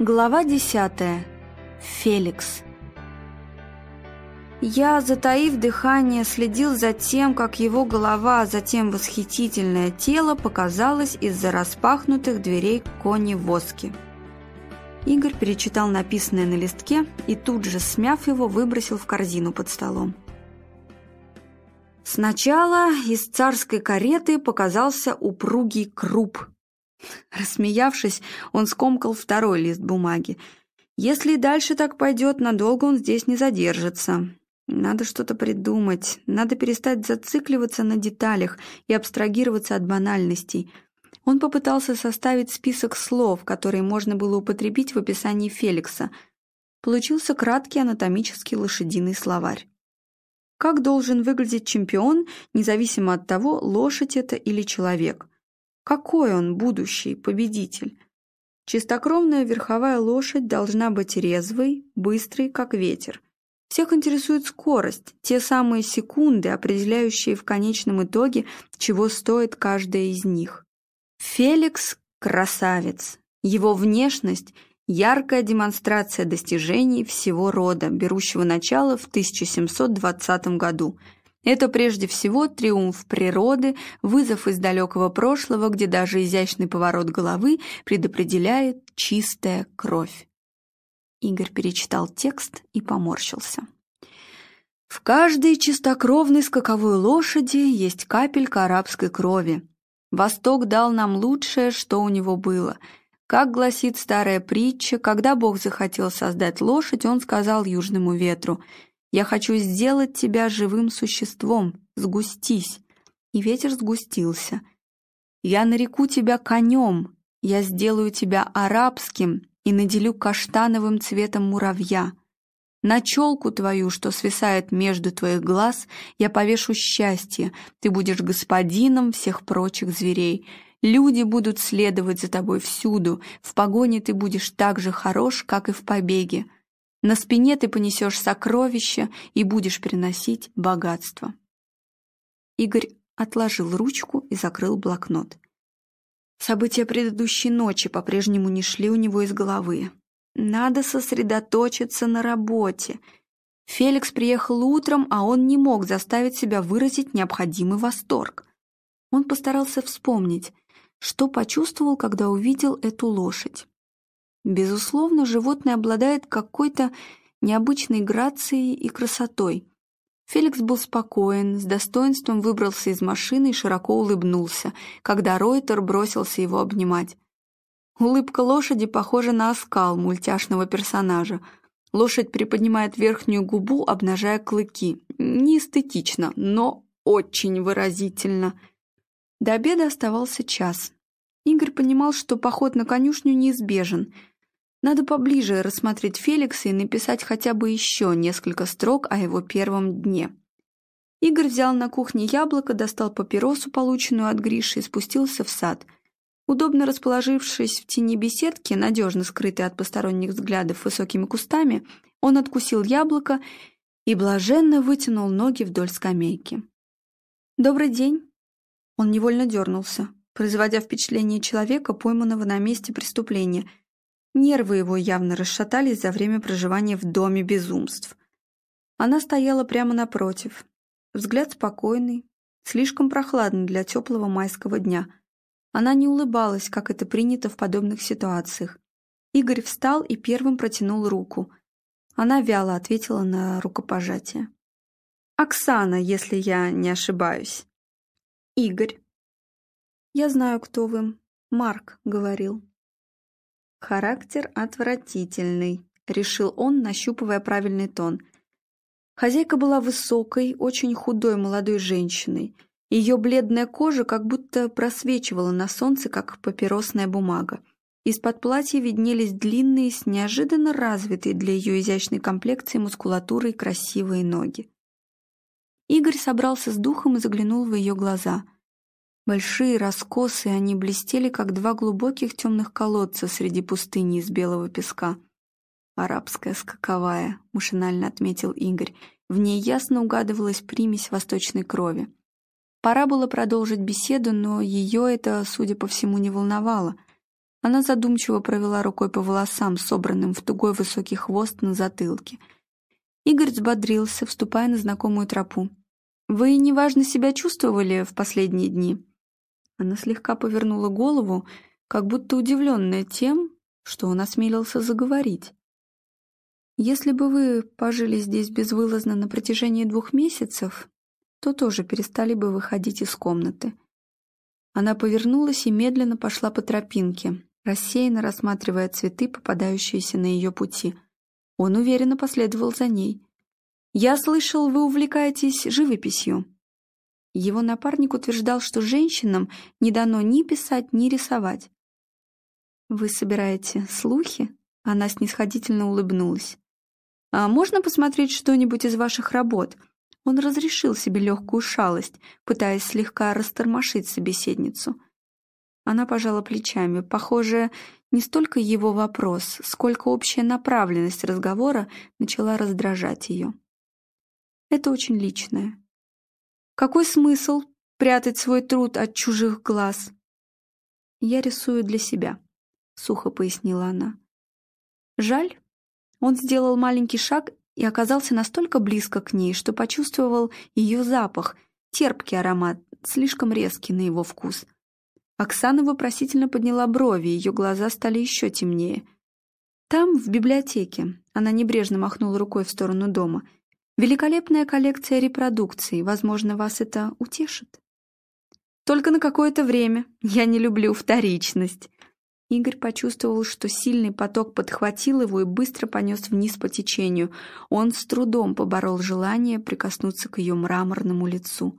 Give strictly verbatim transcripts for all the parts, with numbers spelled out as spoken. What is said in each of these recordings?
Глава десятая. Феликс. Я, затаив дыхание, следил за тем, как его голова, а затем восхитительное тело показалось из-за распахнутых дверей кони-воски. Игорь перечитал написанное на листке и тут же, смяв его, выбросил в корзину под столом. Сначала из царской кареты показался упругий круп. Рассмеявшись, он скомкал второй лист бумаги. Если дальше так пойдет, надолго он здесь не задержится. Надо что-то придумать, надо перестать зацикливаться на деталях и абстрагироваться от банальностей. Он попытался составить список слов, которые можно было употребить в описании Феликса. Получился краткий анатомический лошадиный словарь. Как должен выглядеть чемпион, независимо от того, лошадь это или человек? Какой он будущий победитель? Чистокровная верховая лошадь должна быть резвой, быстрой, как ветер. Всех интересует скорость, те самые секунды, определяющие в конечном итоге, чего стоит каждая из них. Феликс – красавец. Его внешность – яркая демонстрация достижений всего рода, берущего начало в тысяча семьсот двадцатом году. Это прежде всего триумф природы, вызов из далекого прошлого, где даже изящный поворот головы предопределяет чистая кровь. Игорь перечитал текст и поморщился. В каждой чистокровной скаковой лошади есть капелька арабской крови. Восток дал нам лучшее, что у него было. Как гласит старая притча, когда Бог захотел создать лошадь, он сказал южному ветру: «Я хочу сделать тебя живым существом, сгустись». И ветер сгустился. «Я нареку тебя конем, я сделаю тебя арабским и наделю каштановым цветом муравья. На челку твою, что свисает между твоих глаз, я повешу счастье, ты будешь господином всех прочих зверей. Люди будут следовать за тобой всюду, в погоне ты будешь так же хорош, как и в побеге. На спине ты понесешь сокровища и будешь приносить богатство». Игорь отложил ручку и закрыл блокнот. События предыдущей ночи по-прежнему не шли у него из головы. Надо сосредоточиться на работе. Феликс приехал утром, а он не мог заставить себя выразить необходимый восторг. Он постарался вспомнить, что почувствовал, когда увидел эту лошадь. Безусловно, животное обладает какой-то необычной грацией и красотой. Феликс был спокоен, с достоинством выбрался из машины и широко улыбнулся, когда Ройтер бросился его обнимать. Улыбка лошади похожа на оскал мультяшного персонажа. Лошадь приподнимает верхнюю губу, обнажая клыки. Неэстетично, но очень выразительно. До обеда оставался час. Игорь понимал, что поход на конюшню неизбежен. Надо поближе рассмотреть Феликса и написать хотя бы еще несколько строк о его первом дне. Игорь взял на кухне яблоко, достал папиросу, полученную от Гриши, и спустился в сад. Удобно расположившись в тени беседки, надежно скрытой от посторонних взглядов высокими кустами, он откусил яблоко и блаженно вытянул ноги вдоль скамейки. «Добрый день!» Он невольно дернулся, производя впечатление человека, пойманного на месте преступления. Нервы его явно расшатались за время проживания в доме безумств. Она стояла прямо напротив. Взгляд спокойный, слишком прохладный для теплого майского дня. Она не улыбалась, как это принято в подобных ситуациях. Игорь встал и первым протянул руку. Она вяло ответила на рукопожатие. «Оксана, если я не ошибаюсь». «Игорь». «Я знаю, кто вы. Марк говорил». «Характер отвратительный», — решил он, нащупывая правильный тон. Хозяйка была высокой, очень худой молодой женщиной. Ее бледная кожа как будто просвечивала на солнце, как папиросная бумага. Из-под платья виднелись длинные, с неожиданно развитой для ее изящной комплекции мускулатурой красивые ноги. Игорь собрался с духом и заглянул в ее глаза. Большие, раскосые, они блестели, как два глубоких темных колодца среди пустыни из белого песка. «Арабская скаковая», — машинально отметил Игорь. В ней ясно угадывалась примесь восточной крови. Пора было продолжить беседу, но ее это, судя по всему, не волновало. Она задумчиво провела рукой по волосам, собранным в тугой высокий хвост на затылке. Игорь взбодрился, вступая на знакомую тропу. «Вы неважно себя чувствовали в последние дни?» Она слегка повернула голову, как будто удивленная тем, что он осмелился заговорить. «Если бы вы пожили здесь безвылазно на протяжении двух месяцев, то тоже перестали бы выходить из комнаты». Она повернулась и медленно пошла по тропинке, рассеянно рассматривая цветы, попадающиеся на ее пути. Он уверенно последовал за ней. «Я слышал, вы увлекаетесь живописью». Его напарник утверждал, что женщинам не дано ни писать, ни рисовать. «Вы собираете слухи?» Она снисходительно улыбнулась. «А можно посмотреть что-нибудь из ваших работ?» Он разрешил себе легкую шалость, пытаясь слегка растормошить собеседницу. Она пожала плечами. Похоже, не столько его вопрос, сколько общая направленность разговора начала раздражать ее. «Это очень личное. Какой смысл прятать свой труд от чужих глаз?» «Я рисую для себя», — сухо пояснила она. «Жаль». Он сделал маленький шаг и оказался настолько близко к ней, что почувствовал ее запах, терпкий аромат, слишком резкий на его вкус. Оксана вопросительно подняла брови, ее глаза стали еще темнее. «Там, в библиотеке», — она небрежно махнула рукой в сторону дома, «великолепная коллекция репродукций, возможно, вас это утешит». «Только на какое-то время. Я не люблю вторичность». Игорь почувствовал, что сильный поток подхватил его и быстро понес вниз по течению. Он с трудом поборол желание прикоснуться к ее мраморному лицу.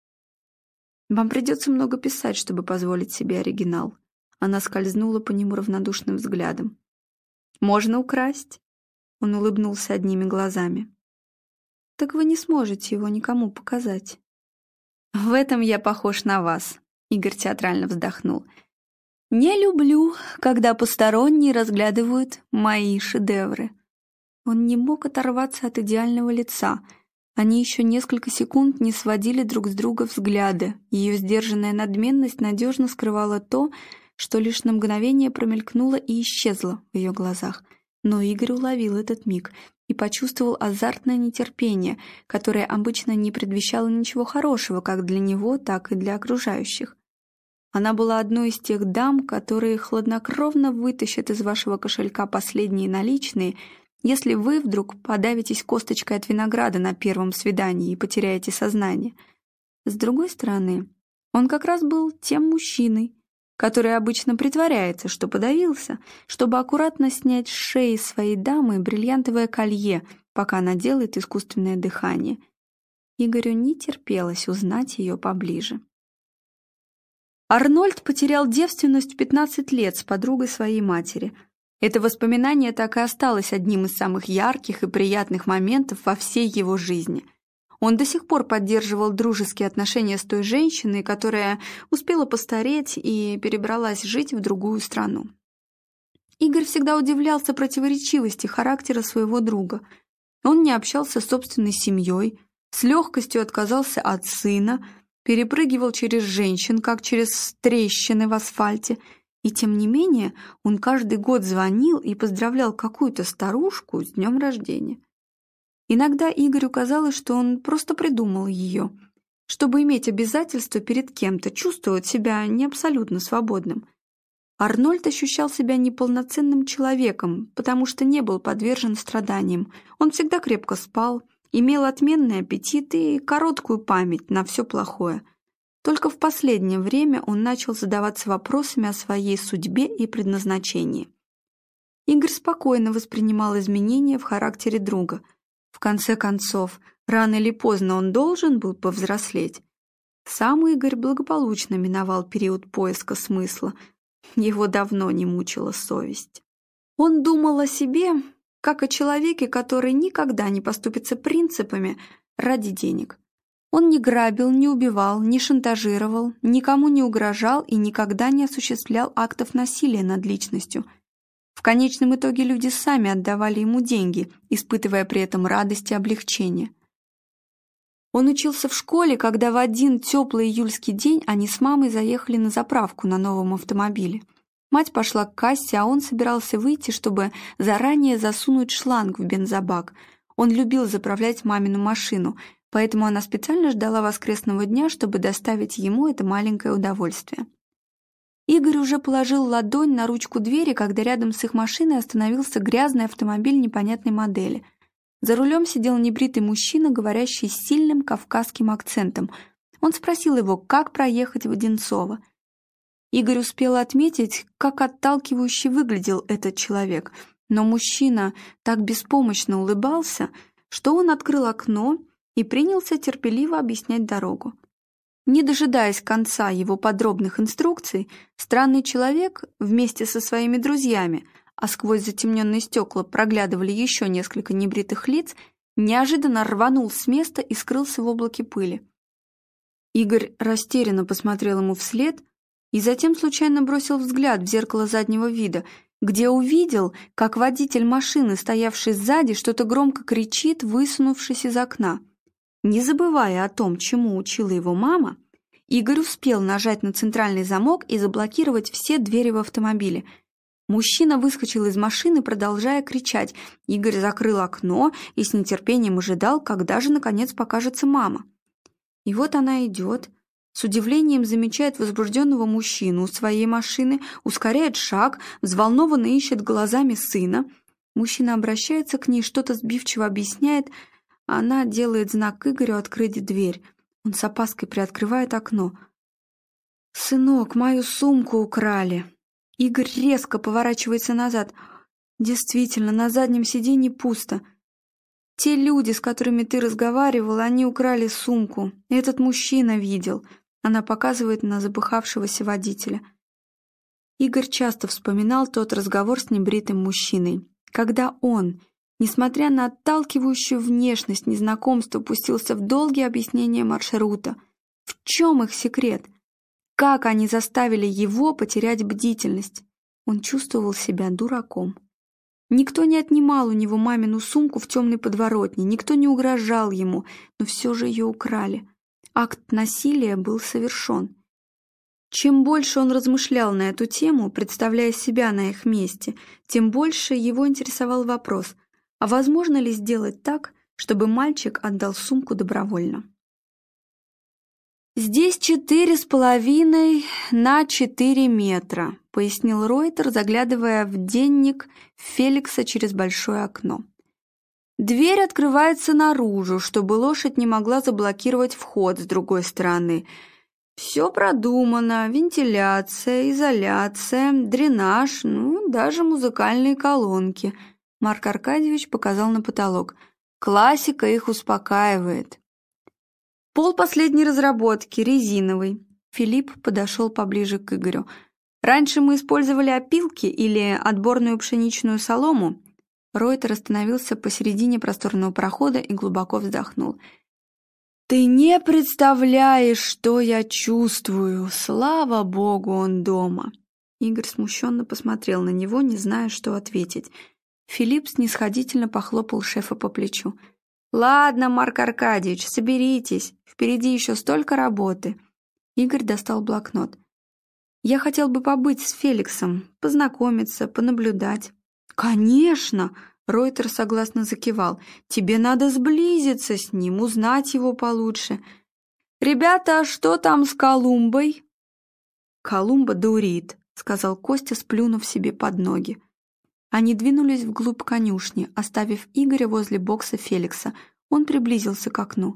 «Вам придется много писать, чтобы позволить себе оригинал». Она скользнула по нему равнодушным взглядом. «Можно украсть?» Он улыбнулся одними глазами. «Так вы не сможете его никому показать». «В этом я похож на вас», — Игорь театрально вздохнул. «Не люблю, когда посторонние разглядывают мои шедевры». Он не мог оторваться от идеального лица. Они еще несколько секунд не сводили друг с друга взгляды. Ее сдержанная надменность надежно скрывала то, что лишь на мгновение промелькнуло и исчезло в ее глазах. Но Игорь уловил этот миг и почувствовал азартное нетерпение, которое обычно не предвещало ничего хорошего как для него, так и для окружающих. Она была одной из тех дам, которые хладнокровно вытащат из вашего кошелька последние наличные, если вы вдруг подавитесь косточкой от винограда на первом свидании и потеряете сознание. С другой стороны, он как раз был тем мужчиной, который обычно притворяется, что подавился, чтобы аккуратно снять с шеи своей дамы бриллиантовое колье, пока она делает искусственное дыхание. Игорю не терпелось узнать ее поближе. Арнольд потерял девственность в пятнадцать лет с подругой своей матери. Это воспоминание так и осталось одним из самых ярких и приятных моментов во всей его жизни. Он до сих пор поддерживал дружеские отношения с той женщиной, которая успела постареть и перебралась жить в другую страну. Игорь всегда удивлялся противоречивости характера своего друга. Он не общался с собственной семьей, с легкостью отказался от сына, перепрыгивал через женщин, как через трещины в асфальте, и тем не менее он каждый год звонил и поздравлял какую-то старушку с днем рождения. Иногда Игорю казалось, что он просто придумал ее, чтобы иметь обязательство перед кем-то, чувствовать себя не абсолютно свободным. Арнольд ощущал себя неполноценным человеком, потому что не был подвержен страданиям. Он всегда крепко спал, имел отменный аппетит и короткую память на все плохое. Только в последнее время он начал задаваться вопросами о своей судьбе и предназначении. Игорь спокойно воспринимал изменения в характере друга. В конце концов, рано или поздно он должен был повзрослеть. Сам Игорь благополучно миновал период поиска смысла. Его давно не мучила совесть. Он думал о себе, как о человеке, который никогда не поступится принципами ради денег. Он не грабил, не убивал, не шантажировал, никому не угрожал и никогда не осуществлял актов насилия над личностью. В конечном итоге люди сами отдавали ему деньги, испытывая при этом радость и облегчение. Он учился в школе, когда в один теплый июльский день они с мамой заехали на заправку на новом автомобиле. Мать пошла к кассе, а он собирался выйти, чтобы заранее засунуть шланг в бензобак. Он любил заправлять мамину машину, поэтому она специально ждала воскресного дня, чтобы доставить ему это маленькое удовольствие. Игорь уже положил ладонь на ручку двери, когда рядом с их машиной остановился грязный автомобиль непонятной модели. За рулем сидел небритый мужчина, говорящий с сильным кавказским акцентом. Он спросил его, как проехать в Одинцово. Игорь успел отметить, как отталкивающе выглядел этот человек, но мужчина так беспомощно улыбался, что он открыл окно и принялся терпеливо объяснять дорогу. Не дожидаясь конца его подробных инструкций, странный человек вместе со своими друзьями, а сквозь затемненные стекла проглядывали еще несколько небритых лиц, неожиданно рванул с места и скрылся в облаке пыли. Игорь растерянно посмотрел ему вслед и затем случайно бросил взгляд в зеркало заднего вида, где увидел, как водитель машины, стоявший сзади, что-то громко кричит, высунувшись из окна. Не забывая о том, чему учила его мама, Игорь успел нажать на центральный замок и заблокировать все двери в автомобиле. Мужчина выскочил из машины, продолжая кричать. Игорь закрыл окно и с нетерпением ожидал, когда же, наконец, покажется мама. И вот она идет, с удивлением замечает возбужденного мужчину у своей машины, ускоряет шаг, взволнованно ищет глазами сына. Мужчина обращается к ней, что-то сбивчиво объясняет, а она делает знак Игорю открыть дверь. Он с опаской приоткрывает окно. «Сынок, мою сумку украли!» Игорь резко поворачивается назад. «Действительно, на заднем сиденье пусто. Те люди, с которыми ты разговаривал, они украли сумку. Этот мужчина видел». Она показывает на запыхавшегося водителя. Игорь часто вспоминал тот разговор с небритым мужчиной, когда он, несмотря на отталкивающую внешность незнакомства, пустился в долгие объяснения маршрута. В чем их секрет? Как они заставили его потерять бдительность? Он чувствовал себя дураком. Никто не отнимал у него мамину сумку в темной подворотне, никто не угрожал ему, но все же ее украли. Акт насилия был совершен. Чем больше он размышлял на эту тему, представляя себя на их месте, тем больше его интересовал вопрос, а возможно ли сделать так, чтобы мальчик отдал сумку добровольно? «Здесь четыре с половиной на четыре метра», — пояснил Ройтер, заглядывая в денник Феликса через большое окно. «Дверь открывается наружу, чтобы лошадь не могла заблокировать вход с другой стороны. Все продумано: вентиляция, изоляция, дренаж, ну, даже музыкальные колонки». Марк Аркадьевич показал на потолок. «Классика их успокаивает». «Пол последней разработки, резиновый». Филипп подошел поближе к Игорю. «Раньше мы использовали опилки или отборную пшеничную солому». Ройтер остановился посередине просторного прохода и глубоко вздохнул. «Ты не представляешь, что я чувствую! Слава богу, он дома!» Игорь смущенно посмотрел на него, не зная, что ответить. Филипп снисходительно похлопал шефа по плечу. «Ладно, Марк Аркадьевич, соберитесь, впереди еще столько работы». Игорь достал блокнот. «Я хотел бы побыть с Феликсом, познакомиться, понаблюдать». «Конечно!» — Ройтер согласно закивал. «Тебе надо сблизиться с ним, узнать его получше. Ребята, а что там с Колумбой?» «Колумба дурит», — сказал Костя, сплюнув себе под ноги. Они двинулись вглубь конюшни, оставив Игоря возле бокса Феликса. Он приблизился к окну.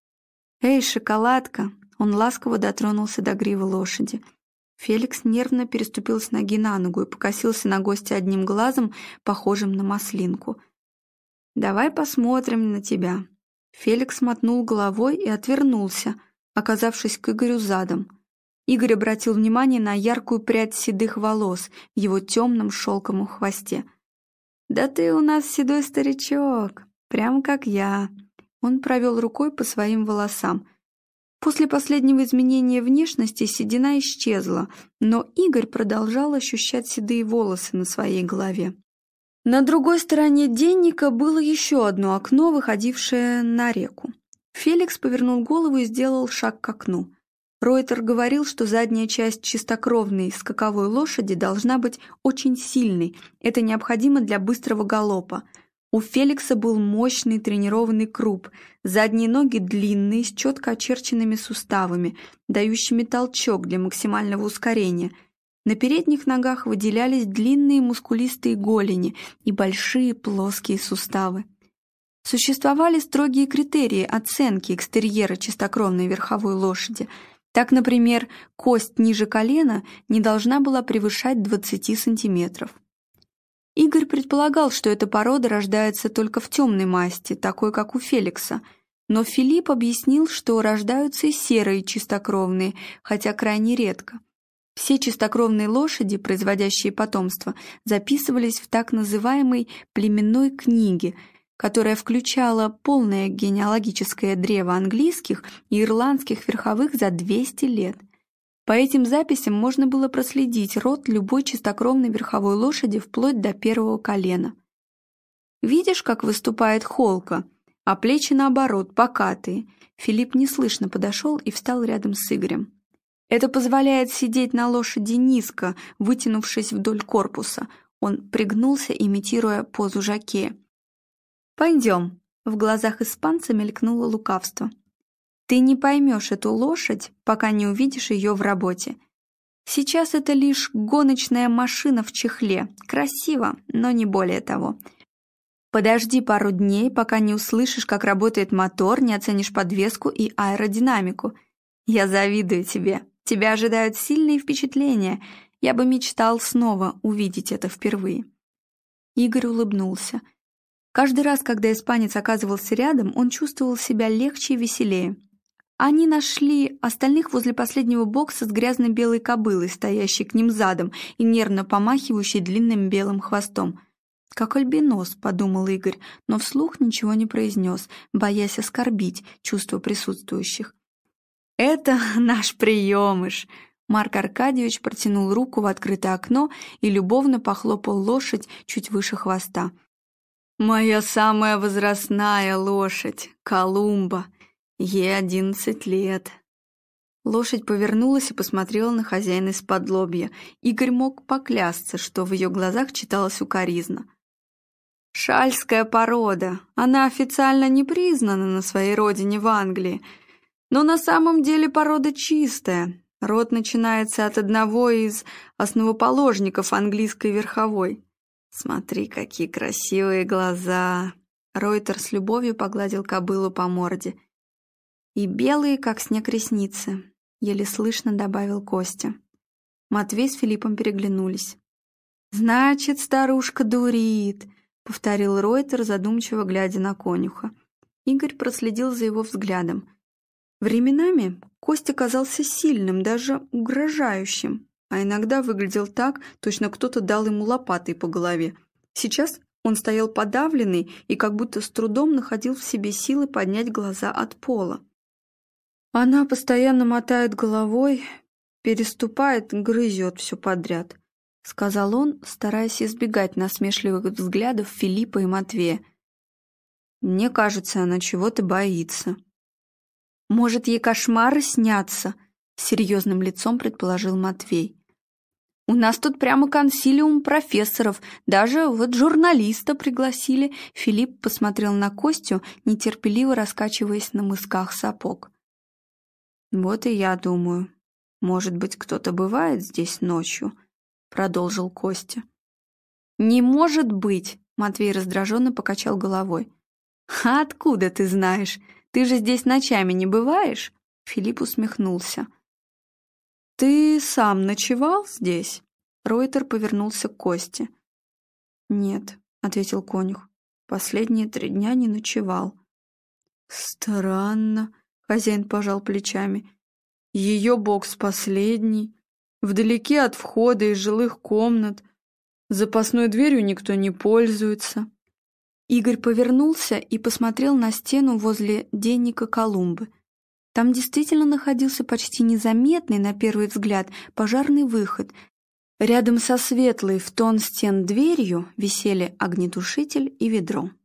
«Эй, шоколадка!» — он ласково дотронулся до гривы лошади. Феликс нервно переступил с ноги на ногу и покосился на гостя одним глазом, похожим на маслинку. «Давай посмотрим на тебя». Феликс мотнул головой и отвернулся, оказавшись к Игорю задом. Игорь обратил внимание на яркую прядь седых волос в его темном шелковом хвосте. «Да ты у нас седой старичок, прям как я». Он провел рукой по своим волосам. После последнего изменения внешности седина исчезла, но Игорь продолжал ощущать седые волосы на своей голове. На другой стороне денника было еще одно окно, выходившее на реку. Феликс повернул голову и сделал шаг к окну. Ройтер говорил, что задняя часть чистокровной скаковой лошади должна быть очень сильной. Это необходимо для быстрого галопа. У Феликса был мощный тренированный круп, задние ноги длинные, с четко очерченными суставами, дающими толчок для максимального ускорения. На передних ногах выделялись длинные мускулистые голени и большие плоские суставы. Существовали строгие критерии оценки экстерьера чистокровной верховой лошади. Так, например, кость ниже колена не должна была превышать двадцати сантиметров. Игорь предполагал, что эта порода рождается только в темной масти, такой, как у Феликса, но Филипп объяснил, что рождаются и серые чистокровные, хотя крайне редко. Все чистокровные лошади, производящие потомство, записывались в так называемой племенной книге, которая включала полное генеалогическое древо английских и ирландских верховых за двести лет. По этим записям можно было проследить род любой чистокровной верховой лошади вплоть до первого колена. «Видишь, как выступает холка, а плечи, наоборот, покатые?» Филипп неслышно подошел и встал рядом с Игорем. «Это позволяет сидеть на лошади низко, вытянувшись вдоль корпуса». Он пригнулся, имитируя позу жокея. «Пойдем», — в глазах испанца мелькнуло лукавство. «Ты не поймешь эту лошадь, пока не увидишь ее в работе. Сейчас это лишь гоночная машина в чехле. Красиво, но не более того. Подожди пару дней, пока не услышишь, как работает мотор, не оценишь подвеску и аэродинамику. Я завидую тебе. Тебя ожидают сильные впечатления. Я бы мечтал снова увидеть это впервые». Игорь улыбнулся. Каждый раз, когда испанец оказывался рядом, он чувствовал себя легче и веселее. Они нашли остальных возле последнего бокса с грязной белой кобылой, стоящей к ним задом и нервно помахивающей длинным белым хвостом. «Как альбинос», — подумал Игорь, но вслух ничего не произнес, боясь оскорбить чувства присутствующих. «Это наш приемыш!» Марк Аркадьевич протянул руку в открытое окно и любовно похлопал лошадь чуть выше хвоста. «Моя самая возрастная лошадь, Колумба. Ей одиннадцать лет». Лошадь повернулась и посмотрела на хозяина из-под лобья. Игорь мог поклясться, что в ее глазах читалась укоризна. «Шальская порода. Она официально не признана на своей родине в Англии, но на самом деле порода чистая. Род начинается от одного из основоположников английской верховой. Смотри, какие красивые глаза!» Ройтер с любовью погладил кобылу по морде. «И белые, как снег, ресницы», — еле слышно добавил Костя. Матвей с Филиппом переглянулись. «Значит, старушка дурит», — повторил Ройтер, задумчиво глядя на конюха. Игорь проследил за его взглядом. Временами Костя казался сильным, даже угрожающим, а иногда выглядел так, точно кто-то дал ему лопатой по голове. Сейчас он стоял подавленный и как будто с трудом находил в себе силы поднять глаза от пола. «Она постоянно мотает головой, переступает, грызет все подряд», — сказал он, стараясь избегать насмешливых взглядов Филиппа и Матвея. «Мне кажется, она чего-то боится». «Может, ей кошмары снятся?» — с серьезным лицом предположил Матвей. «У нас тут прямо консилиум профессоров, даже вот журналиста пригласили». Филипп посмотрел на Костю, нетерпеливо раскачиваясь на мысках сапог. «Вот и я думаю, может быть, кто-то бывает здесь ночью?» — продолжил Костя. «Не может быть!» — Матвей раздраженно покачал головой. «А откуда ты знаешь? Ты же здесь ночами не бываешь?» Филипп усмехнулся. «Ты сам ночевал здесь?» Ройтер повернулся к Косте. «Нет», — ответил конюх, — «последние три дня не ночевал». «Странно», — хозяин пожал плечами. «Ее бокс последний, вдалеке от входа из жилых комнат, запасной дверью никто не пользуется». Игорь повернулся и посмотрел на стену возле денника Колумбы. Там действительно находился почти незаметный, на первый взгляд, пожарный выход. Рядом со светлой в тон стен дверью висели огнетушитель и ведро.